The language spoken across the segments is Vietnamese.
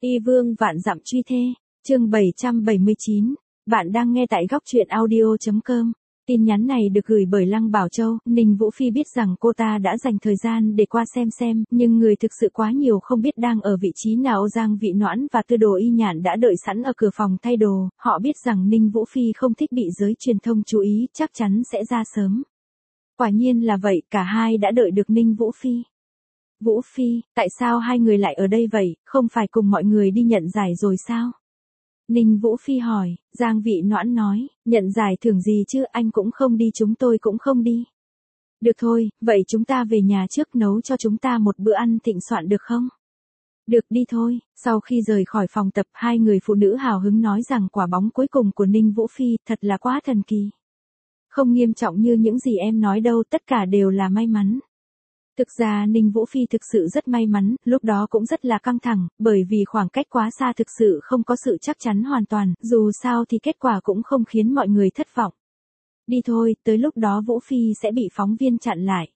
Y vương vạn dặm truy thê, chương 779, bạn đang nghe tại góc truyện audio.com. Tin nhắn này được gửi bởi Lăng Bảo Châu. Ninh Vũ Phi biết rằng cô ta đã dành thời gian để qua xem, nhưng người thực sự quá nhiều không biết đang ở vị trí nào. Giang Vị Noãn và Tư Đồ Y Nhạn đã đợi sẵn ở cửa phòng thay đồ, họ biết rằng Ninh Vũ Phi không thích bị giới truyền thông chú ý, chắc chắn sẽ ra sớm. Quả nhiên là vậy, cả hai đã đợi được Ninh Vũ Phi. Vũ Phi, tại sao hai người lại ở đây vậy, không phải cùng mọi người đi nhận giải rồi sao? Ninh Vũ Phi hỏi. Giang Vị Noãn nói, nhận giải thưởng gì chứ, anh cũng không đi, chúng tôi cũng không đi. Được thôi, vậy chúng ta về nhà trước, nấu cho chúng ta một bữa ăn thịnh soạn được không? Được, đi thôi. Sau khi rời khỏi phòng tập, hai người phụ nữ hào hứng nói rằng quả bóng cuối cùng của Ninh Vũ Phi thật là quá thần kỳ. Không nghiêm trọng như những gì em nói đâu, tất cả đều là may mắn. Thực ra Ninh Vũ Phi thực sự rất may mắn, lúc đó cũng rất là căng thẳng, bởi vì khoảng cách quá xa thực sự không có sự chắc chắn hoàn toàn, dù sao thì kết quả cũng không khiến mọi người thất vọng. Đi thôi, tới lúc đó Vũ Phi sẽ bị phóng viên chặn lại.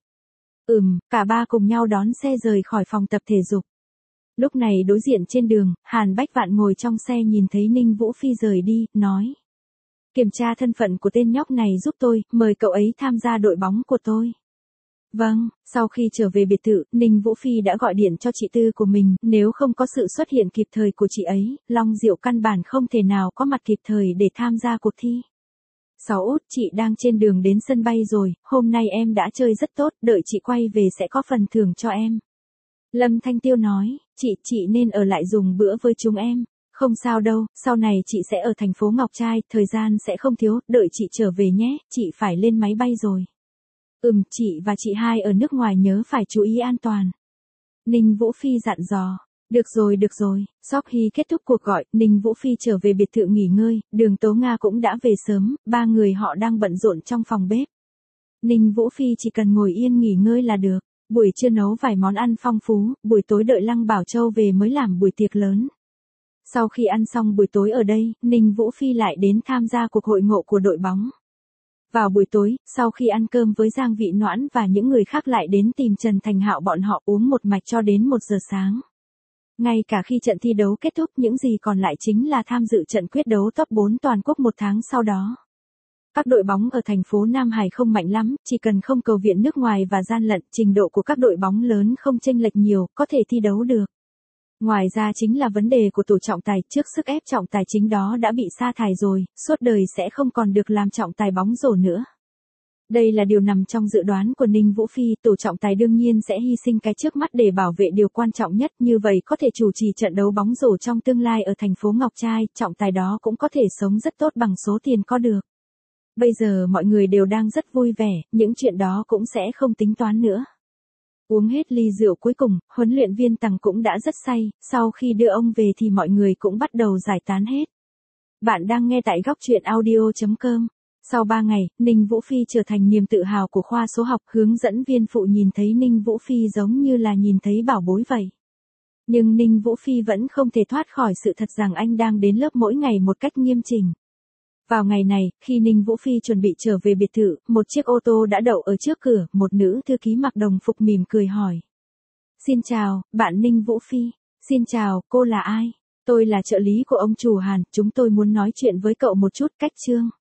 Cả ba cùng nhau đón xe rời khỏi phòng tập thể dục. Lúc này đối diện trên đường, Hàn Bách Vạn ngồi trong xe nhìn thấy Ninh Vũ Phi rời đi, nói. Kiểm tra thân phận của tên nhóc này giúp tôi, mời cậu ấy tham gia đội bóng của tôi. Vâng, sau khi trở về biệt thự, Ninh Vũ Phi đã gọi điện cho chị Tư của mình, nếu không có sự xuất hiện kịp thời của chị ấy, Long Diệu căn bản không thể nào có mặt kịp thời để tham gia cuộc thi. Sáu út, chị đang trên đường đến sân bay rồi, hôm nay em đã chơi rất tốt, đợi chị quay về sẽ có phần thưởng cho em. Lâm Thanh Tiêu nói, chị nên ở lại dùng bữa với chúng em. Không sao đâu, sau này chị sẽ ở thành phố Ngọc Trai, thời gian sẽ không thiếu, đợi chị trở về nhé, chị phải lên máy bay rồi. Chị và chị hai ở nước ngoài nhớ phải chú ý an toàn. Ninh Vũ Phi dặn dò. Được rồi. Sau khi kết thúc cuộc gọi, Ninh Vũ Phi trở về biệt thự nghỉ ngơi, Đường Tố Nga cũng đã về sớm, ba người họ đang bận rộn trong phòng bếp. Ninh Vũ Phi chỉ cần ngồi yên nghỉ ngơi là được, buổi trưa nấu vài món ăn phong phú, buổi tối đợi Lăng Bảo Châu về mới làm buổi tiệc lớn. Sau khi ăn xong buổi tối ở đây, Ninh Vũ Phi lại đến tham gia cuộc hội ngộ của đội bóng. Vào buổi tối, sau khi ăn cơm với Giang Vị Noãn và những người khác lại đến tìm Trần Thành Hạo, bọn họ uống một mạch cho đến 1 giờ sáng. Ngay cả khi trận thi đấu kết thúc, những gì còn lại chính là tham dự trận quyết đấu top 4 toàn quốc một tháng sau đó. Các đội bóng ở thành phố Nam Hải không mạnh lắm, chỉ cần không cầu viện nước ngoài và gian lận, trình độ của các đội bóng lớn không chênh lệch nhiều, có thể thi đấu được. Ngoài ra chính là vấn đề của tổ trọng tài, trước sức ép trọng tài chính đó đã bị sa thải rồi, suốt đời sẽ không còn được làm trọng tài bóng rổ nữa. Đây là điều nằm trong dự đoán của Ninh Vũ Phi, tổ trọng tài đương nhiên sẽ hy sinh cái trước mắt để bảo vệ điều quan trọng nhất, như vậy có thể chủ trì trận đấu bóng rổ trong tương lai ở thành phố Ngọc Trai, trọng tài đó cũng có thể sống rất tốt bằng số tiền có được. Bây giờ mọi người đều đang rất vui vẻ, những chuyện đó cũng sẽ không tính toán nữa. Uống hết ly rượu cuối cùng, huấn luyện viên Tằng cũng đã rất say, sau khi đưa ông về thì mọi người cũng bắt đầu giải tán hết. Bạn đang nghe tại góc truyện audio.com. Sau 3 ngày, Ninh Vũ Phi trở thành niềm tự hào của khoa số học, hướng dẫn viên phụ nhìn thấy Ninh Vũ Phi giống như là nhìn thấy bảo bối vậy. Nhưng Ninh Vũ Phi vẫn không thể thoát khỏi sự thật rằng anh đang đến lớp mỗi ngày một cách nghiêm chỉnh. Vào ngày này, khi Ninh Vũ Phi chuẩn bị trở về biệt thự, một chiếc ô tô đã đậu ở trước cửa, một nữ thư ký mặc đồng phục mỉm cười hỏi. Xin chào, bạn Ninh Vũ Phi. Xin chào, cô là ai? Tôi là trợ lý của ông chủ Hàn, chúng tôi muốn nói chuyện với cậu một chút. Cách Trương.